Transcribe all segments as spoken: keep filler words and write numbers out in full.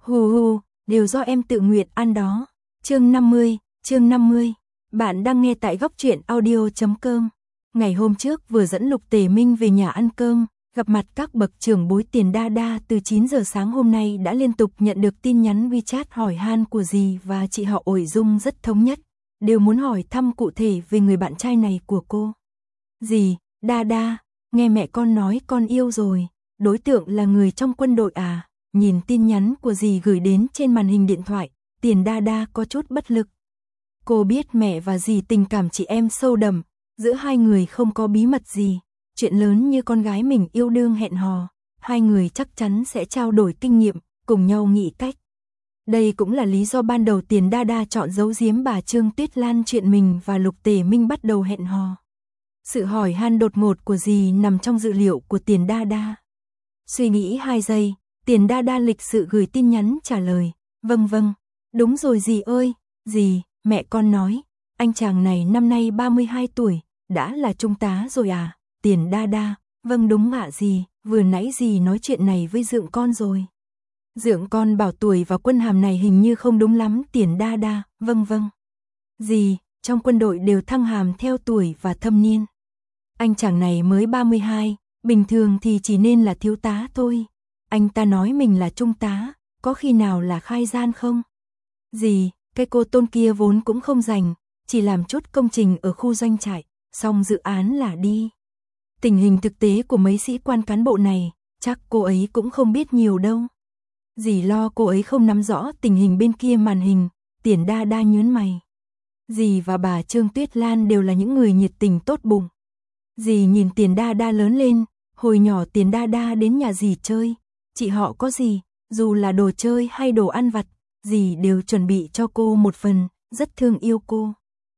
Hù hù, đều do em tự nguyện ăn đó. Chương năm mươi, chương năm mươi. Bạn đang nghe tại góc truyện audio chấm com. Ngày hôm trước vừa dẫn Lục Tề Minh về nhà ăn cơm, gặp mặt các bậc trưởng bối Tiền Đa Đa, từ chín giờ sáng hôm nay đã liên tục nhận được tin nhắn WeChat hỏi han của dì và chị họ Ổi Dung rất thống nhất, đều muốn hỏi thăm cụ thể về người bạn trai này của cô. Dì, Đa Đa, nghe mẹ con nói con yêu rồi, đối tượng là người trong quân đội à? Nhìn tin nhắn của dì gửi đến trên màn hình điện thoại, Tiền Đa Đa có chút bất lực. Cô biết mẹ và dì tình cảm chị em sâu đậm, giữa hai người không có bí mật gì, chuyện lớn như con gái mình yêu đương hẹn hò, hai người chắc chắn sẽ trao đổi kinh nghiệm, cùng nhau nghĩ cách. Đây cũng là lý do ban đầu Tiền Đa Đa chọn giấu giếm bà Trương Tuyết Lan chuyện mình và Lục Tề Minh bắt đầu hẹn hò. Sự hỏi han đột ngột của dì nằm trong dự liệu của Tiền Đa Đa. Suy nghĩ hai giây, Tiền Đa Đa lịch sự gửi tin nhắn trả lời, vâng vâng, đúng rồi dì ơi, dì, mẹ con nói, anh chàng này năm nay ba mươi hai tuổi, đã là trung tá rồi à? Tiền Đa Đa, vâng đúng ạ dì, vừa nãy dì nói chuyện này với dượng con rồi. Dượng con bảo tuổi và quân hàm này hình như không đúng lắm. Tiền Đa Đa, vâng vâng. Dì, trong quân đội đều thăng hàm theo tuổi và thâm niên. Anh chàng này mới ba mươi hai, bình thường thì chỉ nên là thiếu tá thôi. Anh ta nói mình là trung tá, có khi nào là khai gian không? Dì, cái cô Tôn kia vốn cũng không rành, chỉ làm chút công trình ở khu doanh trại, xong dự án là đi. Tình hình thực tế của mấy sĩ quan cán bộ này, chắc cô ấy cũng không biết nhiều đâu. Dì lo cô ấy không nắm rõ tình hình bên kia màn hình. Tiền Đa Đa nhớn mày. Dì và bà Trương Tuyết Lan đều là những người nhiệt tình tốt bụng. Dì nhìn Tiền Đa Đa lớn lên, hồi nhỏ Tiền Đa Đa đến nhà dì chơi, chị họ có gì, dù là đồ chơi hay đồ ăn vặt, dì đều chuẩn bị cho cô một phần, rất thương yêu cô.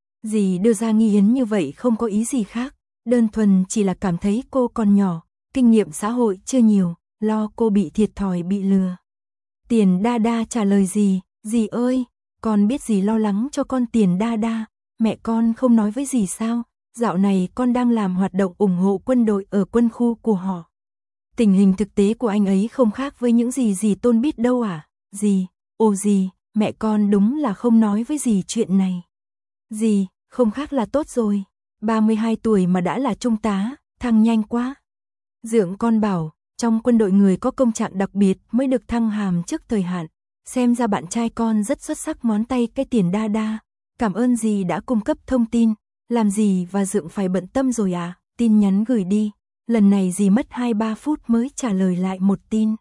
Dì đưa ra nghi hiến như vậy không có ý gì khác, đơn thuần chỉ là cảm thấy cô còn nhỏ, kinh nghiệm xã hội chưa nhiều, lo cô bị thiệt thòi bị lừa. Tiền Đa Đa trả lời dì, dì ơi, con biết dì lo lắng cho con. Tiền Đa Đa, mẹ con không nói với dì sao, dạo này con đang làm hoạt động ủng hộ quân đội ở quân khu của họ. Tình hình thực tế của anh ấy không khác với những gì dì Tôn biết đâu à? Dì, ồ dì, mẹ con đúng là không nói với dì chuyện này. Dì, không khác là tốt rồi, ba mươi hai tuổi mà đã là trung tá, thăng nhanh quá. Dượng con bảo, trong quân đội người có công trạng đặc biệt mới được thăng hàm trước thời hạn, xem ra bạn trai con rất xuất sắc. Ngón tay cái Tiền Đa Đa, cảm ơn dì đã cung cấp thông tin, làm dì và dượng phải bận tâm rồi à? Tin nhắn gửi đi, lần này dì mất hai ba phút mới trả lời lại một tin.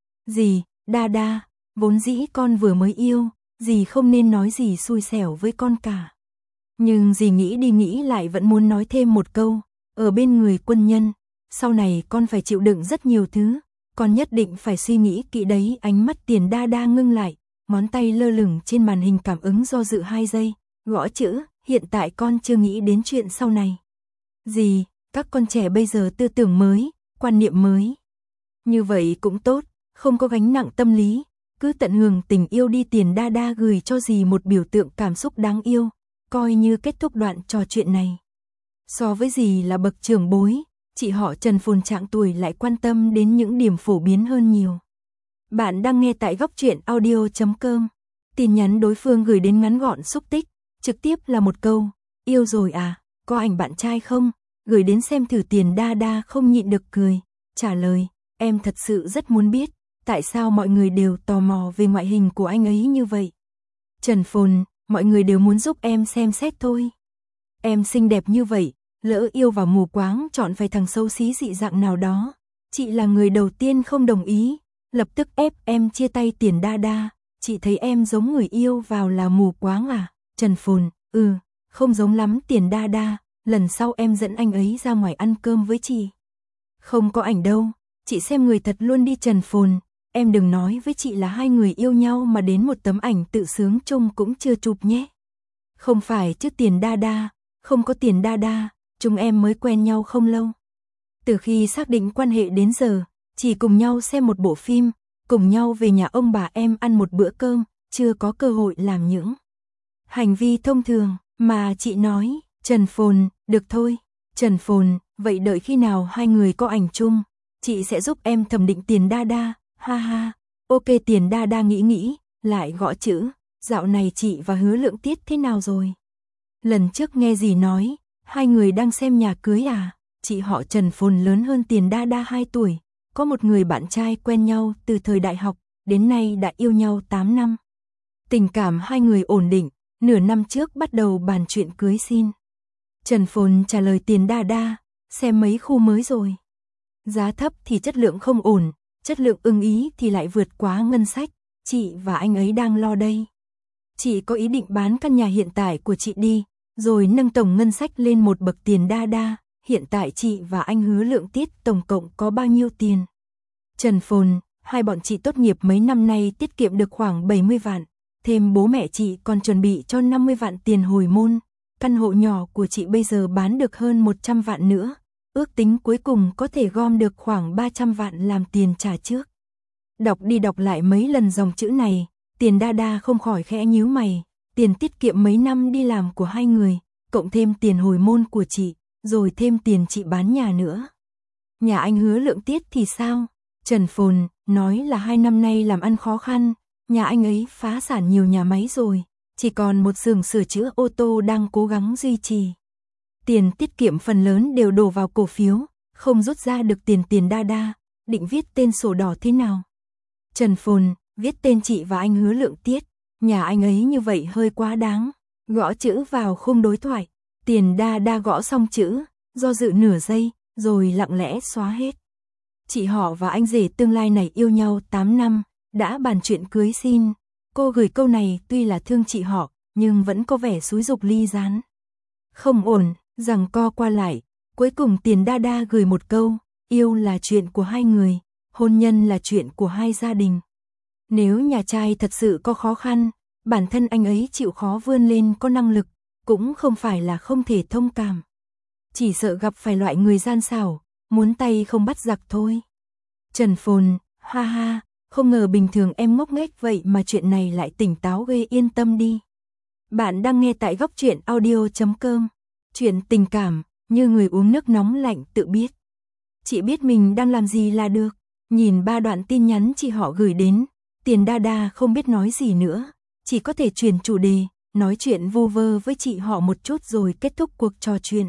Dì, Đa Đa, vốn dĩ con vừa mới yêu, dì không nên nói gì xui xẻo với con cả. Nhưng dì nghĩ đi nghĩ lại vẫn muốn nói thêm một câu, ở bên người quân nhân, sau này con phải chịu đựng rất nhiều thứ, con nhất định phải suy nghĩ kỹ đấy. Ánh mắt Tiền Đa Đa ngưng lại, ngón tay lơ lửng trên màn hình cảm ứng do dự hai giây, gõ chữ, hiện tại con chưa nghĩ đến chuyện sau này. Dì, các con trẻ bây giờ tư tưởng mới, quan niệm mới. Như vậy cũng tốt, không có gánh nặng tâm lý, cứ tận hưởng tình yêu đi. Tiền Đa Đa gửi cho dì một biểu tượng cảm xúc đáng yêu, coi như kết thúc đoạn trò chuyện này. So với dì là bậc trưởng bối, chị họ Trần Phồn trạng tuổi lại quan tâm đến những điểm phổ biến hơn nhiều. Bạn đang nghe tại góc truyện audio chấm com. Tin nhắn đối phương gửi đến ngắn gọn xúc tích, trực tiếp là một câu, yêu rồi à, có ảnh bạn trai không? Gửi đến xem thử. Tiền Đa Đa không nhịn được cười, trả lời, em thật sự rất muốn biết, tại sao mọi người đều tò mò về ngoại hình của anh ấy như vậy. Trần Phồn, mọi người đều muốn giúp em xem xét thôi. Em xinh đẹp như vậy, lỡ yêu vào mù quáng chọn phải thằng xấu xí dị dạng nào đó, chị là người đầu tiên không đồng ý, lập tức ép em chia tay. Tiền Đa Đa, chị thấy em giống người yêu vào là mù quáng à? Trần Phồn, ừ, không giống lắm. Tiền Đa Đa, lần sau em dẫn anh ấy ra ngoài ăn cơm với chị. Không có ảnh đâu, chị xem người thật luôn đi. Trần Phồn, em đừng nói với chị là hai người yêu nhau mà đến một tấm ảnh tự sướng chung cũng chưa chụp nhé. Không phải chứ Tiền Đa Đa, không có. Tiền Đa Đa, chúng em mới quen nhau không lâu. Từ khi xác định quan hệ đến giờ, chỉ cùng nhau xem một bộ phim, cùng nhau về nhà ông bà em ăn một bữa cơm, chưa có cơ hội làm những hành vi thông thường mà chị nói. Trần Phồn, được thôi. Trần Phồn, vậy đợi khi nào hai người có ảnh chung, chị sẽ giúp em thẩm định. Tiền Đa Đa, ha ha, Ok, Tiền Đa Đa nghĩ nghĩ, lại gõ chữ, dạo này chị và Hứa Lượng Tiết thế nào rồi? Lần trước nghe gì nói, hai người đang xem nhà cưới à? Chị họ Trần Phồn lớn hơn Tiền Đa Đa hai tuổi, có một người bạn trai quen nhau từ thời đại học, đến nay đã yêu nhau tám năm. Tình cảm hai người ổn định, nửa năm trước bắt đầu bàn chuyện cưới xin. Trần Phồn trả lời Tiền Đa Đa, xem mấy khu mới rồi. Giá thấp thì chất lượng không ổn, chất lượng ưng ý thì lại vượt quá ngân sách, chị và anh ấy đang lo đây. Chị có ý định bán căn nhà hiện tại của chị đi, rồi nâng tổng ngân sách lên một bậc. Tiền Đa Đa, hiện tại chị và anh Hứa Lượng Tiết tổng cộng có bao nhiêu tiền? Trần Phồn, hai bọn chị tốt nghiệp mấy năm nay tiết kiệm được khoảng bảy mươi vạn, thêm bố mẹ chị còn chuẩn bị cho năm mươi vạn tiền hồi môn, căn hộ nhỏ của chị bây giờ bán được hơn một trăm vạn nữa, ước tính cuối cùng có thể gom được khoảng ba trăm vạn làm tiền trả trước. Đọc đi đọc lại mấy lần dòng chữ này, Tiền Đa Đa không khỏi khẽ nhíu mày, tiền tiết kiệm mấy năm đi làm của hai người, cộng thêm tiền hồi môn của chị, rồi thêm tiền chị bán nhà nữa. Nhà anh Hứa Lượng Tiết thì sao? Trần Phồn nói là hai năm nay làm ăn khó khăn, nhà anh ấy phá sản nhiều nhà máy rồi, chỉ còn một xưởng sửa chữa ô tô đang cố gắng duy trì. Tiền tiết kiệm phần lớn đều đổ vào cổ phiếu, không rút ra được tiền. Tiền Đa Đa, định viết tên sổ đỏ thế nào? Trần Phồn, viết tên chị và anh Hứa Lượng Tiết, nhà anh ấy như vậy hơi quá đáng. Gõ chữ vào khung đối thoại, Tiền Đa Đa gõ xong chữ, do dự nửa giây, rồi lặng lẽ xóa hết. Chị họ và anh rể tương lai này yêu nhau tám năm, đã bàn chuyện cưới xin. Cô gửi câu này tuy là thương chị họ, nhưng vẫn có vẻ xúi giục ly gián. Không ổn, giằng co qua lại, cuối cùng Tiền Đa Đa gửi một câu, yêu là chuyện của hai người, hôn nhân là chuyện của hai gia đình. Nếu nhà trai thật sự có khó khăn, bản thân anh ấy chịu khó vươn lên có năng lực, cũng không phải là không thể thông cảm. Chỉ sợ gặp phải loại người gian xảo, muốn tay không bắt giặc thôi. Trần Phồn, ha ha, không ngờ bình thường em ngốc nghếch vậy mà chuyện này lại tỉnh táo ghê, yên tâm đi. Bạn đang nghe tại góc truyện audio chấm com. Chuyện tình cảm, như người uống nước nóng lạnh tự biết. Chị biết mình đang làm gì là được. Nhìn ba đoạn tin nhắn chị họ gửi đến, Tiền Đa Đa không biết nói gì nữa, chỉ có thể chuyển chủ đề, nói chuyện vu vơ với chị họ một chút rồi kết thúc cuộc trò chuyện.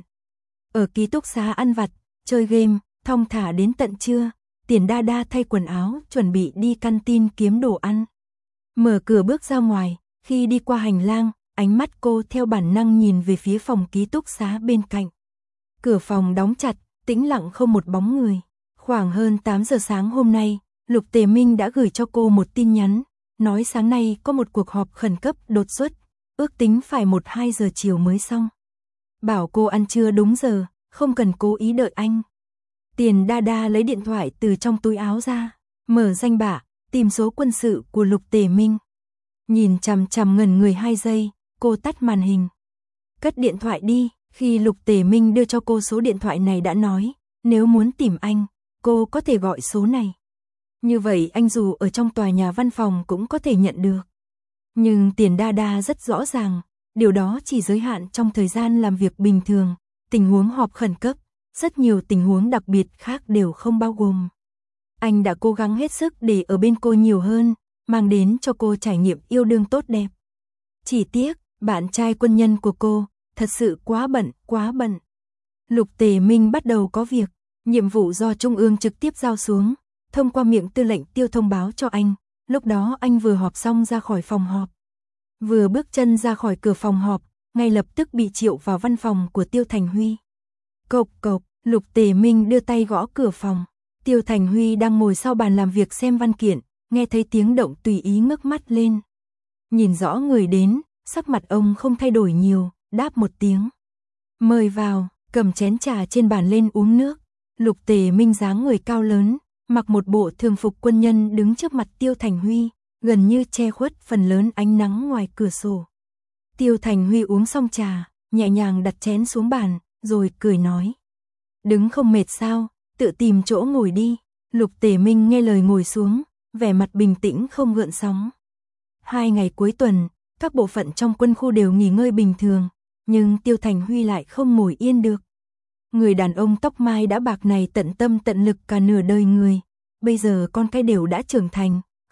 Ở ký túc xá ăn vặt, chơi game, thong thả đến tận trưa, Tiền Đa Đa thay quần áo, chuẩn bị đi canteen kiếm đồ ăn. Mở cửa bước ra ngoài, khi đi qua hành lang, ánh mắt cô theo bản năng nhìn về phía phòng ký túc xá bên cạnh. Cửa phòng đóng chặt, tĩnh lặng không một bóng người. Khoảng hơn tám giờ sáng hôm nay, Lục Tề Minh đã gửi cho cô một tin nhắn, nói sáng nay có một cuộc họp khẩn cấp đột xuất, ước tính phải một hai giờ chiều mới xong. Bảo cô ăn trưa đúng giờ, không cần cố ý đợi anh. Tiền Đa Đa lấy điện thoại từ trong túi áo ra, mở danh bạ, tìm số quân sự của Lục Tề Minh. Nhìn chằm chằm ngẩn người hai giây, cô tắt màn hình. Cất điện thoại đi, khi Lục Tề Minh đưa cho cô số điện thoại này đã nói, nếu muốn tìm anh, cô có thể gọi số này. Như vậy anh dù ở trong tòa nhà văn phòng cũng có thể nhận được. Nhưng Tiền Đa Đa rất rõ ràng, điều đó chỉ giới hạn trong thời gian làm việc bình thường, tình huống họp khẩn cấp, rất nhiều tình huống đặc biệt khác đều không bao gồm. Anh đã cố gắng hết sức để ở bên cô nhiều hơn, mang đến cho cô trải nghiệm yêu đương tốt đẹp. Chỉ tiếc, bạn trai quân nhân của cô, thật sự quá bận, quá bận. Lục Tề Minh bắt đầu có việc, nhiệm vụ do Trung ương trực tiếp giao xuống, thông qua miệng tư lệnh Tiêu thông báo cho anh, lúc đó anh vừa họp xong ra khỏi phòng họp. Vừa bước chân ra khỏi cửa phòng họp, ngay lập tức bị triệu vào văn phòng của Tiêu Thành Huy. Cộc cộc, Lục Tề Minh đưa tay gõ cửa phòng. Tiêu Thành Huy đang ngồi sau bàn làm việc xem văn kiện, nghe thấy tiếng động tùy ý ngước mắt lên. Nhìn rõ người đến, sắc mặt ông không thay đổi nhiều, đáp một tiếng. Mời vào, cầm chén trà trên bàn lên uống nước. Lục Tề Minh dáng người cao lớn, mặc một bộ thường phục quân nhân đứng trước mặt Tiêu Thành Huy, gần như che khuất phần lớn ánh nắng ngoài cửa sổ. Tiêu Thành Huy uống xong trà, nhẹ nhàng đặt chén xuống bàn, rồi cười nói. Đứng không mệt sao, tự tìm chỗ ngồi đi. Lục Tề Minh nghe lời ngồi xuống, vẻ mặt bình tĩnh không gợn sóng. Hai ngày cuối tuần, các bộ phận trong quân khu đều nghỉ ngơi bình thường, nhưng Tiêu Thành Huy lại không ngồi yên được. Người đàn ông tóc mai đã bạc này tận tâm tận lực cả nửa đời người, bây giờ con cái đều đã trưởng thành,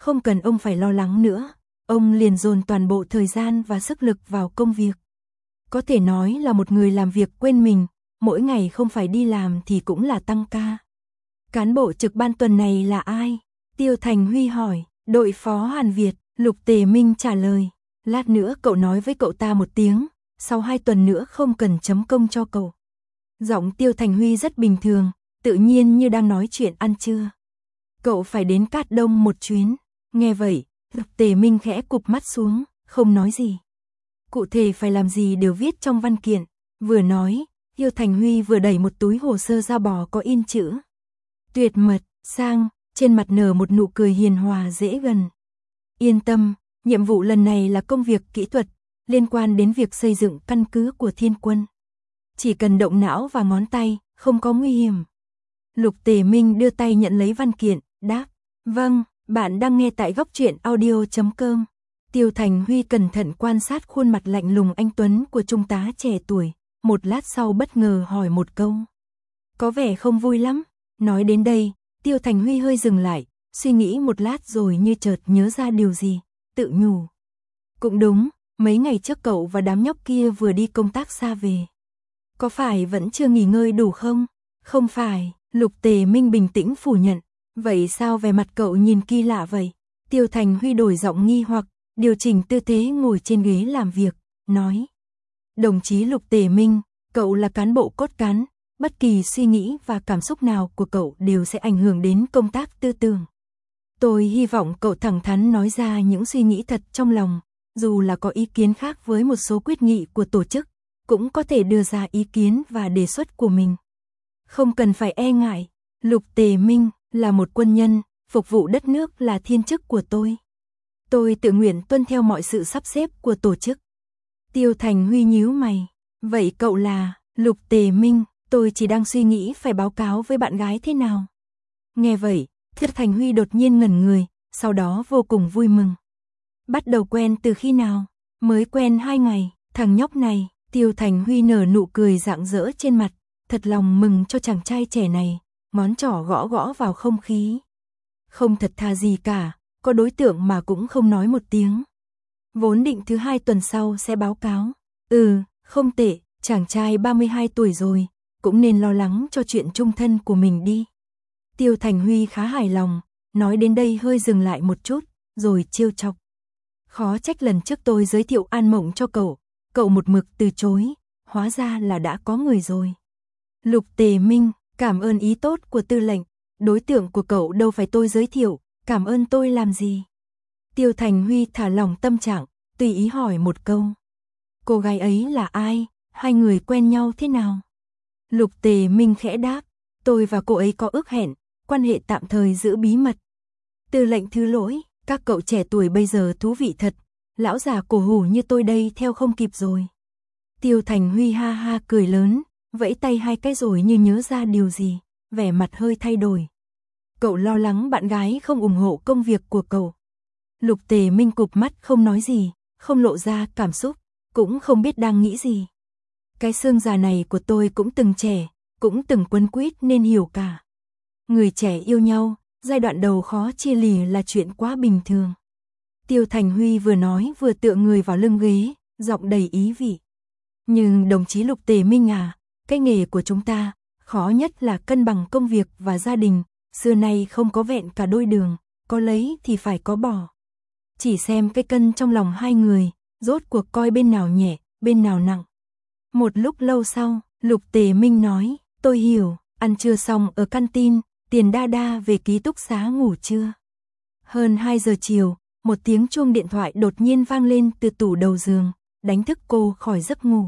không cần ông phải lo lắng nữa, ông liền dồn toàn bộ thời gian và sức lực vào công việc. Có thể nói là một người làm việc quên mình, mỗi ngày không phải đi làm thì cũng là tăng ca. Cán bộ trực ban tuần này là ai? Tiêu Thành Huy hỏi. Đội phó Hàn Việt, Lục Tề Minh trả lời. Lát nữa cậu nói với cậu ta một tiếng, sau hai tuần nữa không cần chấm công cho cậu. Giọng Tiêu Thành Huy rất bình thường, tự nhiên như đang nói chuyện ăn trưa. Cậu phải đến Cát Đông một chuyến. Nghe vậy, Lục Tề Minh khẽ cụp mắt xuống, không nói gì. Cụ thể phải làm gì đều viết trong văn kiện. Vừa nói, Tiêu Thành Huy vừa đẩy một túi hồ sơ da bò có in chữ tuyệt mật sang, trên mặt nở một nụ cười hiền hòa dễ gần. Yên tâm, nhiệm vụ lần này là công việc kỹ thuật, liên quan đến việc xây dựng căn cứ của Thiên Quân. Chỉ cần động não và ngón tay, không có nguy hiểm. Lục Tề Minh đưa tay nhận lấy văn kiện, đáp. Vâng, bạn đang nghe tại góc truyện audio chấm com. Tiêu Thành Huy cẩn thận quan sát khuôn mặt lạnh lùng anh tuấn của trung tá trẻ tuổi, một lát sau bất ngờ hỏi một câu. Có vẻ không vui lắm. Nói đến đây, Tiêu Thành Huy hơi dừng lại, suy nghĩ một lát rồi như chợt nhớ ra điều gì, tự nhủ. Cũng đúng, mấy ngày trước cậu và đám nhóc kia vừa đi công tác xa về. Có phải vẫn chưa nghỉ ngơi đủ không? Không phải, Lục Tề Minh bình tĩnh phủ nhận. Vậy sao vẻ mặt cậu nhìn kỳ lạ vậy? Tiêu Thành Huy đổi giọng nghi hoặc, điều chỉnh tư thế ngồi trên ghế làm việc, nói. Đồng chí Lục Tề Minh, cậu là cán bộ cốt cán, bất kỳ suy nghĩ và cảm xúc nào của cậu đều sẽ ảnh hưởng đến công tác tư tưởng. Tôi hy vọng cậu thẳng thắn nói ra những suy nghĩ thật trong lòng, dù là có ý kiến khác với một số quyết nghị của tổ chức, cũng có thể đưa ra ý kiến và đề xuất của mình. Không cần phải e ngại, Lục Tề Minh là một quân nhân, phục vụ đất nước là thiên chức của tôi. Tôi tự nguyện tuân theo mọi sự sắp xếp của tổ chức. Tiêu Thành Huy nhíu mày, vậy cậu là? Lục Tề Minh, tôi chỉ đang suy nghĩ phải báo cáo với bạn gái thế nào. Nghe vậy, Tiêu Thành Huy đột nhiên ngẩn người, sau đó vô cùng vui mừng. Bắt đầu quen từ khi nào? Mới quen hai ngày, thằng nhóc này. Tiêu Thành Huy nở nụ cười rạng rỡ trên mặt, thật lòng mừng cho chàng trai trẻ này, ngón trỏ gõ gõ vào không khí. Không thật thà gì cả, có đối tượng mà cũng không nói một tiếng. Vốn định thứ hai tuần sau sẽ báo cáo. Ừ, không tệ, chàng trai ba mươi hai tuổi rồi, cũng nên lo lắng cho chuyện chung thân của mình đi. Tiêu Thành Huy khá hài lòng, nói đến đây hơi dừng lại một chút, rồi trêu chọc. Khó trách lần trước tôi giới thiệu An Mộng cho cậu, cậu một mực từ chối, hóa ra là đã có người rồi. Lục Tề Minh, cảm ơn ý tốt của tư lệnh, đối tượng của cậu đâu phải tôi giới thiệu, cảm ơn tôi làm gì. Tiêu Thành Huy thả lỏng tâm trạng, tùy ý hỏi một câu. Cô gái ấy là ai, hai người quen nhau thế nào? Lục Tề Minh khẽ đáp, tôi và cô ấy có ước hẹn, quan hệ tạm thời giữ bí mật. Tư lệnh thứ lỗi, các cậu trẻ tuổi bây giờ thú vị thật, lão già cổ hủ như tôi đây theo không kịp rồi. Tiêu Thành Huy ha ha cười lớn, vẫy tay hai cái rồi như nhớ ra điều gì, vẻ mặt hơi thay đổi. Cậu lo lắng bạn gái không ủng hộ công việc của cậu. Lục Tề Minh cụp mắt không nói gì, không lộ ra cảm xúc, cũng không biết đang nghĩ gì. Cái xương già này của tôi cũng từng trẻ, cũng từng quấn quýt nên hiểu cả. Người trẻ yêu nhau, giai đoạn đầu khó chia lìa là chuyện quá bình thường. Tiêu Thành Huy vừa nói vừa tựa người vào lưng ghế, giọng đầy ý vị. Nhưng đồng chí Lục Tề Minh à, cái nghề của chúng ta, khó nhất là cân bằng công việc và gia đình, xưa nay không có vẹn cả đôi đường, có lấy thì phải có bỏ. Chỉ xem cái cân trong lòng hai người, rốt cuộc coi bên nào nhẹ, bên nào nặng. Một lúc lâu sau, Lục Tề Minh nói, tôi hiểu, ăn trưa xong ở canteen, Tiền đa đa về ký túc xá ngủ trưa. Hơn hai giờ chiều, một tiếng chuông điện thoại đột nhiên vang lên từ tủ đầu giường, đánh thức cô khỏi giấc ngủ.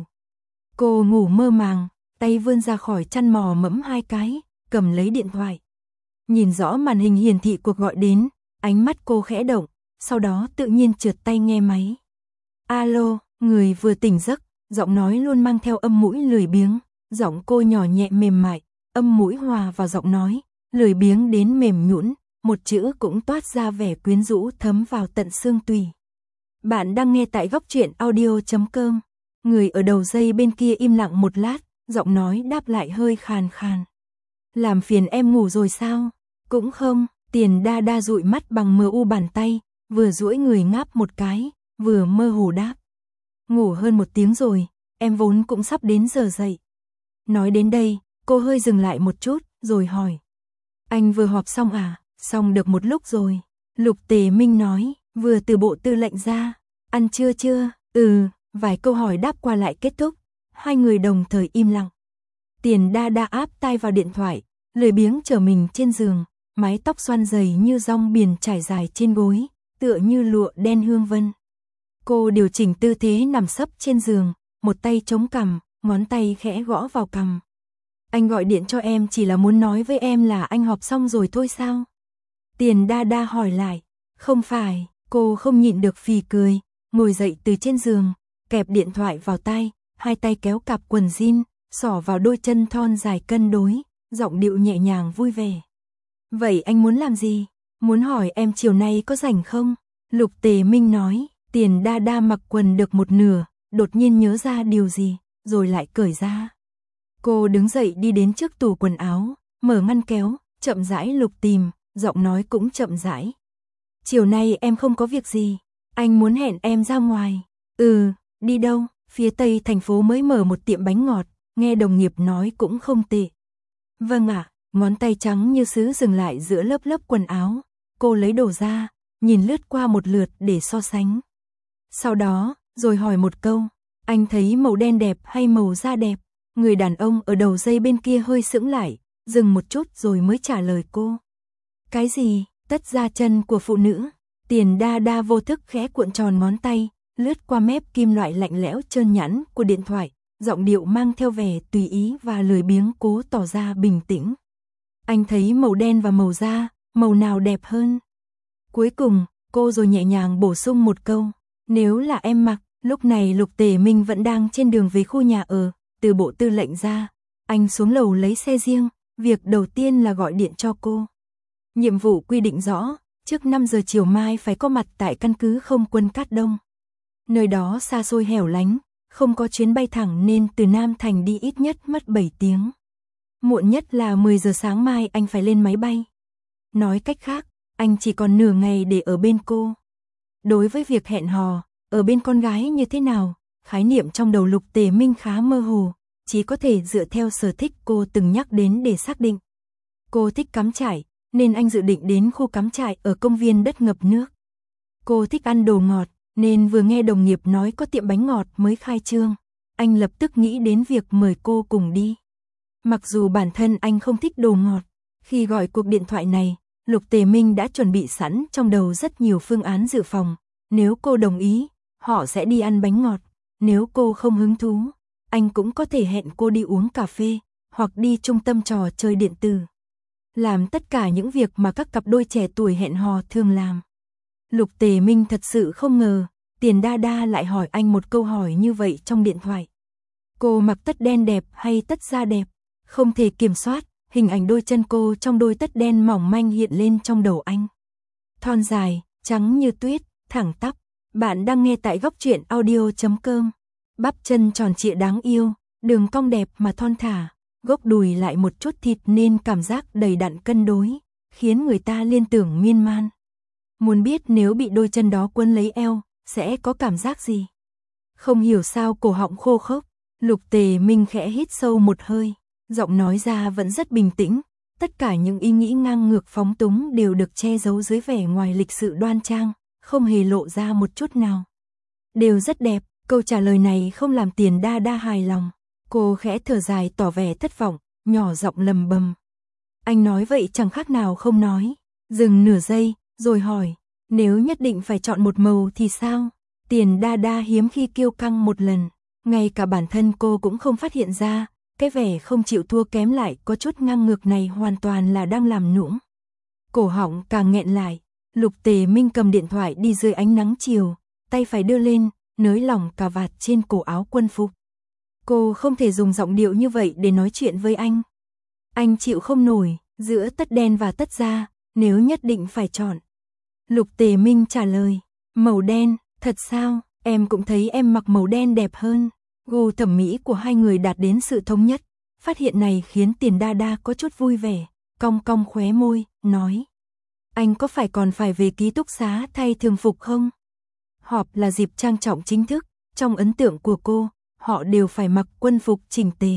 Cô ngủ mơ màng, tay vươn ra khỏi chăn mò mẫm hai cái, cầm lấy điện thoại. Nhìn rõ màn hình hiển thị cuộc gọi đến, ánh mắt cô khẽ động, sau đó tự nhiên trượt tay nghe máy. Alo, người vừa tỉnh giấc, giọng nói luôn mang theo âm mũi lười biếng, giọng cô nhỏ nhẹ mềm mại, âm mũi hòa vào giọng nói, lười biếng đến mềm nhũn, một chữ cũng toát ra vẻ quyến rũ thấm vào tận xương tủy. Bạn đang nghe tại góc truyện audio chấm com. Người ở đầu dây bên kia im lặng một lát, giọng nói đáp lại hơi khàn khàn. Làm phiền em ngủ rồi sao? Cũng không, Tiền đa đa dụi mắt bằng mờ u bàn tay, vừa duỗi người ngáp một cái, vừa mơ hồ đáp. Ngủ hơn một tiếng rồi, em vốn cũng sắp đến giờ dậy. Nói đến đây, cô hơi dừng lại một chút, rồi hỏi. Anh vừa họp xong à? Xong được một lúc rồi. Lục Tề Minh nói, vừa từ bộ tư lệnh ra. Ăn trưa chưa? Ừ, vài câu hỏi đáp qua lại kết thúc. Hai người đồng thời im lặng. Tiền đa đa áp tai vào điện thoại, lười biếng trở mình trên giường, mái tóc xoăn dày như rong biển trải dài trên gối, tựa như lụa đen hương vân. Cô điều chỉnh tư thế nằm sấp trên giường, một tay chống cằm, ngón tay khẽ gõ vào cằm. Anh gọi điện cho em chỉ là muốn nói với em là anh họp xong rồi thôi sao? Tiền đa đa hỏi lại. Không phải, cô không nhịn được phì cười, ngồi dậy từ trên giường, kẹp điện thoại vào tai, hai tay kéo cặp quần jean, xỏ vào đôi chân thon dài cân đối, giọng điệu nhẹ nhàng vui vẻ. Vậy anh muốn làm gì? Muốn hỏi em chiều nay có rảnh không? Lục Tề Minh nói. Tiền đa đa mặc quần được một nửa, đột nhiên nhớ ra điều gì, rồi lại cởi ra. Cô đứng dậy đi đến trước tủ quần áo, mở ngăn kéo, chậm rãi lục tìm, giọng nói cũng chậm rãi. Chiều nay em không có việc gì, anh muốn hẹn em ra ngoài. Ừ, đi đâu? Phía tây thành phố mới mở một tiệm bánh ngọt, nghe đồng nghiệp nói cũng không tệ. Vâng ạ, ngón tay trắng như sứ dừng lại giữa lớp lớp quần áo. Cô lấy đồ ra, nhìn lướt qua một lượt để so sánh. Sau đó, rồi hỏi một câu, anh thấy màu đen đẹp hay màu da đẹp? Người đàn ông ở đầu dây bên kia hơi sững lại, dừng một chút rồi mới trả lời cô. Cái gì? Tất da chân của phụ nữ. Tiền đa đa vô thức khẽ cuộn tròn ngón tay, lướt qua mép kim loại lạnh lẽo trơn nhẵn của điện thoại, giọng điệu mang theo vẻ tùy ý và lười biếng cố tỏ ra bình tĩnh. Anh thấy màu đen và màu da, màu nào đẹp hơn? Cuối cùng, cô rồi nhẹ nhàng bổ sung một câu. Nếu là em mặc. Lúc này Lục Tề Minh vẫn đang trên đường về khu nhà ở, từ bộ tư lệnh ra. Anh xuống lầu lấy xe riêng, việc đầu tiên là gọi điện cho cô. Nhiệm vụ quy định rõ, trước năm giờ chiều mai phải có mặt tại căn cứ không quân Cát Đông. Nơi đó xa xôi hẻo lánh, không có chuyến bay thẳng nên từ Nam Thành đi ít nhất mất bảy tiếng. Muộn nhất là mười giờ sáng mai anh phải lên máy bay. Nói cách khác, anh chỉ còn nửa ngày để ở bên cô. Đối với việc hẹn hò, ở bên con gái như thế nào, khái niệm trong đầu Lục Tề Minh khá mơ hồ, chỉ có thể dựa theo sở thích cô từng nhắc đến để xác định. Cô thích cắm trại, nên anh dự định đến khu cắm trại ở công viên đất ngập nước. Cô thích ăn đồ ngọt, nên vừa nghe đồng nghiệp nói có tiệm bánh ngọt mới khai trương, anh lập tức nghĩ đến việc mời cô cùng đi. Mặc dù bản thân anh không thích đồ ngọt, khi gọi cuộc điện thoại này, Lục Tề Minh đã chuẩn bị sẵn trong đầu rất nhiều phương án dự phòng. Nếu cô đồng ý, họ sẽ đi ăn bánh ngọt. Nếu cô không hứng thú, anh cũng có thể hẹn cô đi uống cà phê, hoặc đi trung tâm trò chơi điện tử. Làm tất cả những việc mà các cặp đôi trẻ tuổi hẹn hò thường làm. Lục Tề Minh thật sự không ngờ, Tiền đa đa lại hỏi anh một câu hỏi như vậy trong điện thoại. Cô mặc tất đen đẹp hay tất da đẹp? Không thể kiểm soát, hình ảnh đôi chân cô trong đôi tất đen mỏng manh hiện lên trong đầu anh. Thon dài, trắng như tuyết, thẳng tắp. Bạn đang nghe tại góc truyện audio chấm com. Bắp chân tròn trịa đáng yêu, đường cong đẹp mà thon thả, gốc đùi lại một chút thịt nên cảm giác đầy đặn cân đối, khiến người ta liên tưởng miên man. Muốn biết nếu bị đôi chân đó quấn lấy eo, sẽ có cảm giác gì? Không hiểu sao cổ họng khô khốc, Lục Tề Minh khẽ hít sâu một hơi, giọng nói ra vẫn rất bình tĩnh. Tất cả những ý nghĩ ngang ngược phóng túng đều được che giấu dưới vẻ ngoài lịch sự đoan trang, không hề lộ ra một chút nào. Đều rất đẹp, câu trả lời này không làm Tiền đa đa hài lòng. Cô khẽ thở dài tỏ vẻ thất vọng, nhỏ giọng lầm bầm. Anh nói vậy chẳng khác nào không nói. Dừng nửa giây, rồi hỏi, nếu nhất định phải chọn một màu thì sao? Tiền đa đa hiếm khi kiêu căng một lần, ngay cả bản thân cô cũng không phát hiện ra, cái vẻ không chịu thua kém lại có chút ngang ngược này hoàn toàn là đang làm nũng. Cổ họng càng nghẹn lại, Lục Tề Minh cầm điện thoại đi dưới ánh nắng chiều, tay phải đưa lên, nới lỏng cà vạt trên cổ áo quân phục. Cô không thể dùng giọng điệu như vậy để nói chuyện với anh. Anh chịu không nổi, giữa tất đen và tất da, nếu nhất định phải chọn. Lục Tề Minh trả lời, màu đen, thật sao, em cũng thấy em mặc màu đen đẹp hơn. Gu thẩm mỹ của hai người đạt đến sự thống nhất. Phát hiện này khiến Tiền đa đa có chút vui vẻ, cong cong khóe môi, nói. Anh có phải còn phải về ký túc xá thay thường phục không? Họp là dịp trang trọng chính thức, trong ấn tượng của cô, họ đều phải mặc quân phục chỉnh tề.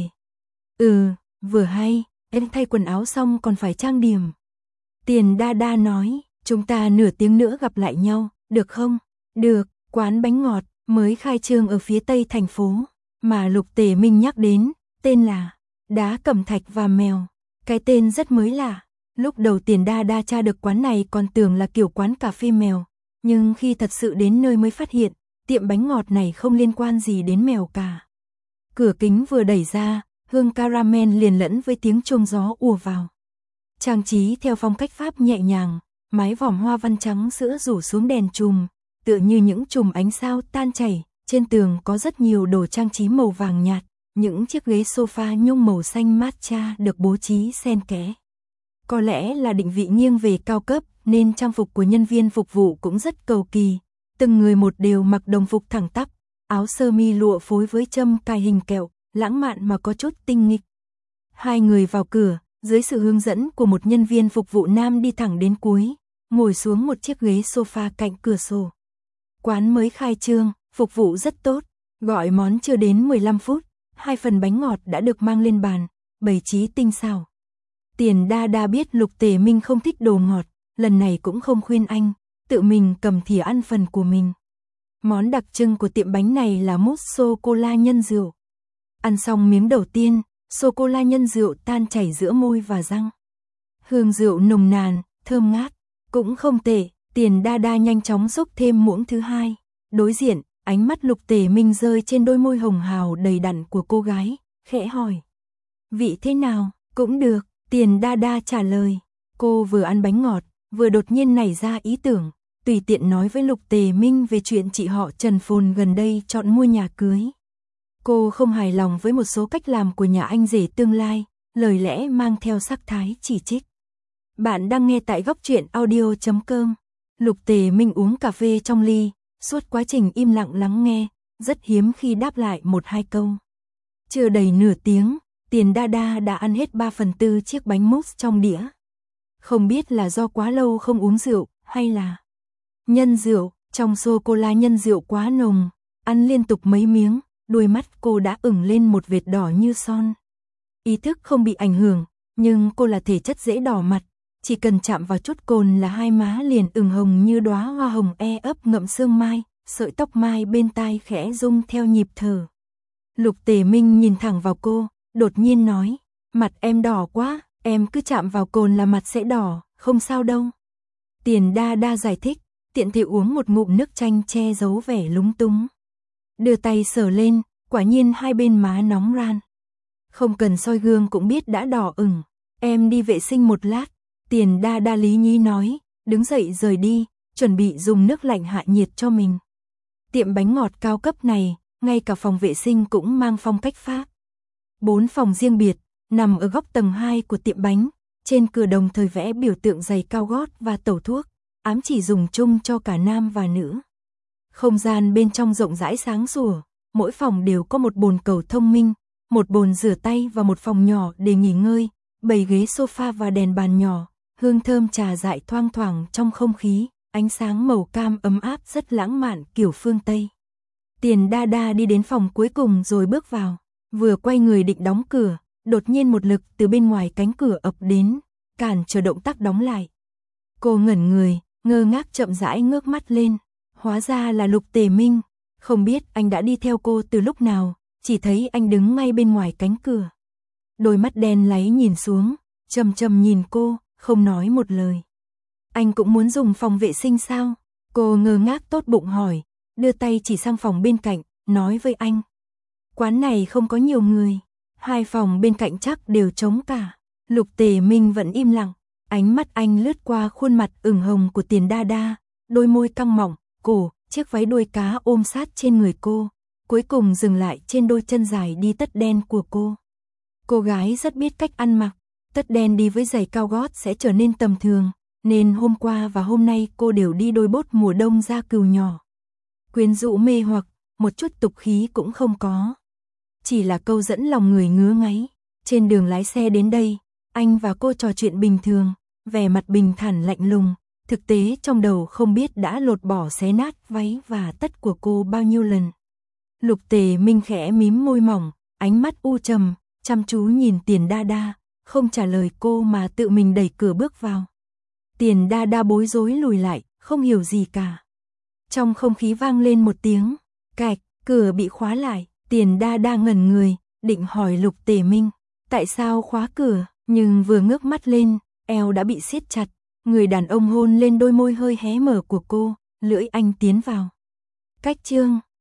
Ừ, vừa hay, em thay quần áo xong còn phải trang điểm. Tiền Đa Đa nói, chúng ta nửa tiếng nữa gặp lại nhau, được không? Được, quán bánh ngọt mới khai trương ở phía tây thành phố, mà Lục Tề Minh nhắc đến, tên là Đá Cẩm Thạch và Mèo. Cái tên rất mới lạ. Lúc đầu Tiền Đa Đa tra được quán này còn tưởng là kiểu quán cà phê mèo, nhưng khi thật sự đến nơi mới phát hiện, tiệm bánh ngọt này không liên quan gì đến mèo cả. Cửa kính vừa đẩy ra, hương caramel liền lẫn với tiếng chuông gió ùa vào. Trang trí theo phong cách Pháp nhẹ nhàng, mái vòm hoa văn trắng sữa rủ xuống đèn chùm, tựa như những chùm ánh sao tan chảy. Trên tường có rất nhiều đồ trang trí màu vàng nhạt, những chiếc ghế sofa nhung màu xanh matcha được bố trí xen kẽ. Có lẽ là định vị nghiêng về cao cấp nên trang phục của nhân viên phục vụ cũng rất cầu kỳ. Từng người một đều mặc đồng phục thẳng tắp, áo sơ mi lụa phối với châm cài hình kẹo, lãng mạn mà có chút tinh nghịch. Hai người vào cửa, dưới sự hướng dẫn của một nhân viên phục vụ nam đi thẳng đến cuối, ngồi xuống một chiếc ghế sofa cạnh cửa sổ. Quán mới khai trương, phục vụ rất tốt, gọi món chưa đến mười lăm phút, hai phần bánh ngọt đã được mang lên bàn, bày trí tinh xảo. Tiền Đa Đa biết Lục Tề Minh không thích đồ ngọt, lần này cũng không khuyên anh, tự mình cầm thìa ăn phần của mình. Món đặc trưng của tiệm bánh này là mousse sô-cô-la nhân rượu. Ăn xong miếng đầu tiên, sô-cô-la nhân rượu tan chảy giữa môi và răng. Hương rượu nồng nàn, thơm ngát, cũng không tệ. Tiền Đa Đa nhanh chóng xúc thêm muỗng thứ hai. Đối diện, ánh mắt Lục Tề Minh rơi trên đôi môi hồng hào đầy đặn của cô gái, khẽ hỏi. Vị thế nào? Cũng được, Tiền Đa Đa trả lời. Cô vừa ăn bánh ngọt, vừa đột nhiên nảy ra ý tưởng, tùy tiện nói với Lục Tề Minh về chuyện chị họ Trần Phồn gần đây chọn mua nhà cưới. Cô không hài lòng với một số cách làm của nhà anh rể tương lai, lời lẽ mang theo sắc thái chỉ trích. Bạn đang nghe tại góc truyện audio chấm com. Lục Tề Minh uống cà phê trong ly, suốt quá trình im lặng lắng nghe, rất hiếm khi đáp lại một hai câu. Chưa đầy nửa tiếng, Tiền Đa Đa đã ăn hết ba phần tư chiếc bánh mousse trong đĩa. Không biết là do quá lâu không uống rượu, hay là nhân rượu, trong sô-cô-la nhân rượu quá nồng, ăn liên tục mấy miếng, đôi mắt cô đã ửng lên một vệt đỏ như son. Ý thức không bị ảnh hưởng, nhưng cô là thể chất dễ đỏ mặt, chỉ cần chạm vào chút cồn là hai má liền ửng hồng như đóa hoa hồng e ấp ngậm sương mai, sợi tóc mai bên tai khẽ rung theo nhịp thở. Lục Tề Minh nhìn thẳng vào cô, đột nhiên nói, mặt em đỏ quá, em cứ chạm vào cồn là mặt sẽ đỏ, không sao đâu. Tiền Đa Đa giải thích, tiện thể uống một ngụm nước chanh che giấu vẻ lúng túng. Đưa tay sờ lên, quả nhiên hai bên má nóng ran. Không cần soi gương cũng biết đã đỏ ửng, em đi vệ sinh một lát. Tiền Đa Đa lý nhí nói, đứng dậy rời đi, chuẩn bị dùng nước lạnh hạ nhiệt cho mình. Tiệm bánh ngọt cao cấp này, ngay cả phòng vệ sinh cũng mang phong cách Pháp. Bốn phòng riêng biệt, nằm ở góc tầng hai của tiệm bánh, trên cửa đồng thời vẽ biểu tượng giày cao gót và tẩu thuốc, ám chỉ dùng chung cho cả nam và nữ. Không gian bên trong rộng rãi sáng sủa, mỗi phòng đều có một bồn cầu thông minh, một bồn rửa tay và một phòng nhỏ để nghỉ ngơi, bày ghế sofa và đèn bàn nhỏ, hương thơm trà dại thoang thoảng trong không khí, ánh sáng màu cam ấm áp rất lãng mạn kiểu phương Tây. Tiền Đa Đa đi đến phòng cuối cùng rồi bước vào, vừa quay người định đóng cửa, đột nhiên một lực từ bên ngoài cánh cửa ập đến, cản trở động tác đóng lại. Cô ngẩn người, ngơ ngác chậm rãi ngước mắt lên, hóa ra là Lục Tề Minh, không biết anh đã đi theo cô từ lúc nào, chỉ thấy anh đứng ngay bên ngoài cánh cửa. Đôi mắt đen láy nhìn xuống, chầm chầm nhìn cô, không nói một lời. Anh cũng muốn dùng phòng vệ sinh sao? Cô ngơ ngác tốt bụng hỏi, đưa tay chỉ sang phòng bên cạnh, nói với anh. Quán này không có nhiều người, hai phòng bên cạnh chắc đều trống cả. Lục Tề Minh vẫn im lặng, ánh mắt anh lướt qua khuôn mặt ửng hồng của Tiền Đa Đa, đôi môi căng mỏng, cổ, chiếc váy đuôi cá ôm sát trên người cô, cuối cùng dừng lại trên đôi chân dài đi tất đen của cô. Cô gái rất biết cách ăn mặc, tất đen đi với giày cao gót sẽ trở nên tầm thường, nên hôm qua và hôm nay cô đều đi đôi bốt mùa đông da cừu nhỏ. Quyến rũ mê hoặc, một chút tục khí cũng không có. Chỉ là câu dẫn lòng người ngứa ngáy. Trên đường lái xe đến đây, anh và cô trò chuyện bình thường, vẻ mặt bình thản lạnh lùng, Thực tế trong đầu không biết đã lột bỏ xé nát váy và tất của cô bao nhiêu lần. Lục Tề Minh khẽ mím môi mỏng, ánh mắt u trầm, chăm chú nhìn Tiền Đa Đa, không trả lời cô mà tự mình đẩy cửa bước vào. Tiền Đa Đa bối rối lùi lại, không hiểu gì cả. Trong không khí vang lên một tiếng, cạch, cửa bị khóa lại, Tiền Đa Đa ngẩn người, định hỏi Lục Tề Minh, tại sao khóa cửa, nhưng vừa ngước mắt lên, eo đã bị siết chặt, người đàn ông hôn lên đôi môi hơi hé mở của cô, lưỡi anh tiến vào. Cách chương